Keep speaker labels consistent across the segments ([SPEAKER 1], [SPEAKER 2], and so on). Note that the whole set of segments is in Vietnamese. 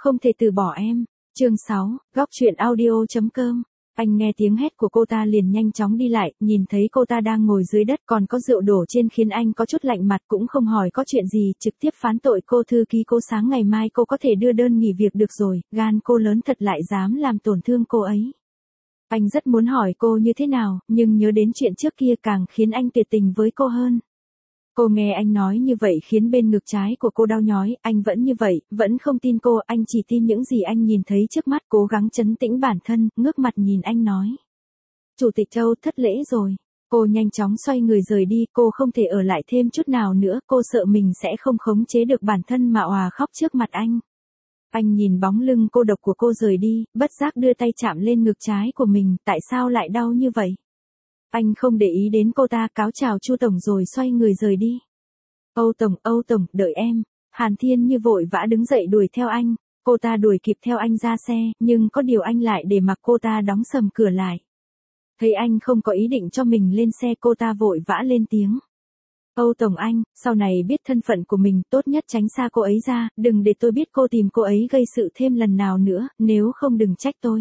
[SPEAKER 1] Không thể từ bỏ em. Chương 6, góc truyện audio.com. Anh nghe tiếng hét của cô ta liền nhanh chóng đi lại, nhìn thấy cô ta đang ngồi dưới đất còn có rượu đổ trên khiến anh có chút lạnh mặt, cũng không hỏi có chuyện gì, trực tiếp phán tội cô thư ký cô. Sáng ngày mai cô có thể đưa đơn nghỉ việc được rồi, gan cô lớn thật lại dám làm tổn thương cô ấy. Anh rất muốn hỏi cô như thế nào, nhưng nhớ đến chuyện trước kia càng khiến anh tuyệt tình với cô hơn. Cô nghe anh nói như vậy khiến bên ngực trái của cô đau nhói, anh vẫn như vậy, vẫn không tin cô, anh chỉ tin những gì anh nhìn thấy trước mắt, cố gắng trấn tĩnh bản thân, ngước mặt nhìn anh nói. Chủ tịch Châu, thất lễ rồi. Cô nhanh chóng xoay người rời đi, cô không thể ở lại thêm chút nào nữa, cô sợ mình sẽ không khống chế được bản thân mà òa khóc trước mặt anh. Anh nhìn bóng lưng cô độc của cô rời đi, bất giác đưa tay chạm lên ngực trái của mình, tại sao lại đau như vậy? Anh không để ý đến cô ta, cáo chào Chu tổng rồi xoay người rời đi. Âu tổng, đợi em. Hàn Thiên Như vội vã đứng dậy đuổi theo anh, cô ta đuổi kịp theo anh ra xe, nhưng có điều anh lại để mặc cô ta đóng sầm cửa lại. Thấy anh không có ý định cho mình lên xe, cô ta vội vã lên tiếng. Âu tổng anh, sau này biết thân phận của mình, tốt nhất tránh xa cô ấy ra, đừng để tôi biết cô tìm cô ấy gây sự thêm lần nào nữa, nếu không đừng trách tôi.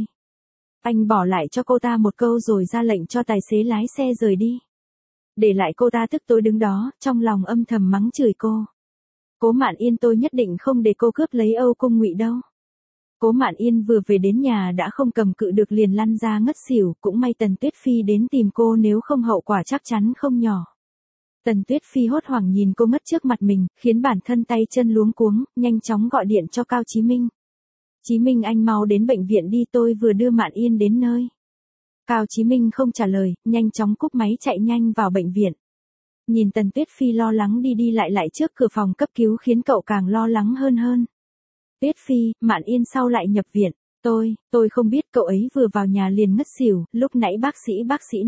[SPEAKER 1] Anh bỏ lại cho cô ta một câu rồi ra lệnh cho tài xế lái xe rời đi. Để lại cô ta tức tối đứng đó, trong lòng âm thầm mắng chửi cô. Cố Mạn Yên, tôi nhất định không để cô cướp lấy Âu Cung Ngụy đâu. Cố Mạn Yên vừa về đến nhà đã không cầm cự được liền lăn ra ngất xỉu, cũng may Tần Tuyết Phi đến tìm cô, nếu không hậu quả chắc chắn không nhỏ. Tần Tuyết Phi hốt hoảng nhìn cô ngất trước mặt mình, khiến bản thân tay chân luống cuống, nhanh chóng gọi điện cho Cao Chí Minh. Chí Minh anh mau đến bệnh viện đi, tôi vừa đưa Mạn Yên đến nơi. Cao Chí Minh không trả lời, nhanh chóng cúp máy chạy nhanh vào bệnh viện. Nhìn Tần Tuyết Phi lo lắng đi lại trước cửa phòng cấp cứu khiến cậu càng lo lắng hơn. Tuyết Phi, Mạn Yên sau lại nhập viện, tôi không biết, cậu ấy vừa vào nhà liền ngất xỉu, lúc nãy bác sĩ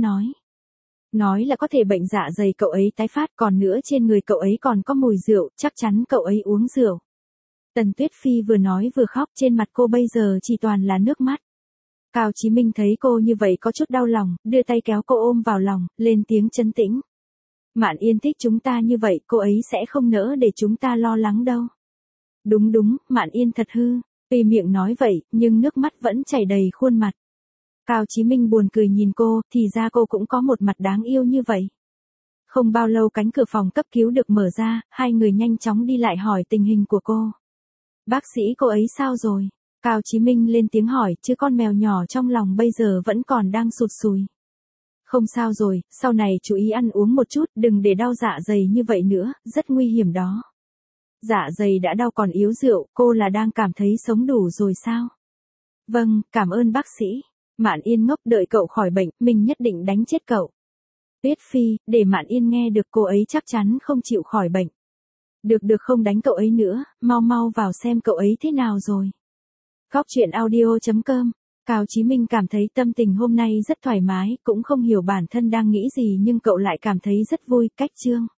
[SPEAKER 1] nói là có thể bệnh dạ dày cậu ấy tái phát, còn nữa trên người cậu ấy còn có mùi rượu, chắc chắn cậu ấy uống rượu. Tần Tuyết Phi vừa nói vừa khóc, trên mặt cô bây giờ chỉ toàn là nước mắt. Cao Chí Minh thấy cô như vậy có chút đau lòng, đưa tay kéo cô ôm vào lòng, lên tiếng trấn tĩnh. Mạn Yên thích chúng ta như vậy, cô ấy sẽ không nỡ để chúng ta lo lắng đâu. Đúng, Mạn Yên thật hư. Tuy miệng nói vậy, nhưng nước mắt vẫn chảy đầy khuôn mặt. Cao Chí Minh buồn cười nhìn cô, thì ra cô cũng có một mặt đáng yêu như vậy. Không bao lâu cánh cửa phòng cấp cứu được mở ra, hai người nhanh chóng đi lại hỏi tình hình của cô. Bác sĩ, cô ấy sao rồi? Cao Chí Minh lên tiếng hỏi, chứ con mèo nhỏ trong lòng bây giờ vẫn còn đang sụt sùi. Không sao rồi, sau này chú ý ăn uống một chút, đừng để đau dạ dày như vậy nữa, rất nguy hiểm đó. Dạ dày đã đau còn yếu rượu, cô là đang cảm thấy sống đủ rồi sao? Vâng, cảm ơn bác sĩ. Mạn Yên ngốc, đợi cậu khỏi bệnh, mình nhất định đánh chết cậu. Tuyết Phi, để Mạn Yên nghe được, cô ấy chắc chắn không chịu khỏi bệnh. Được không đánh cậu ấy nữa, mau vào xem cậu ấy thế nào rồi. Góc truyện audio.com. Cao Chí Minh cảm thấy tâm tình hôm nay rất thoải mái, cũng không hiểu bản thân đang nghĩ gì nhưng cậu lại cảm thấy rất vui. Cách chương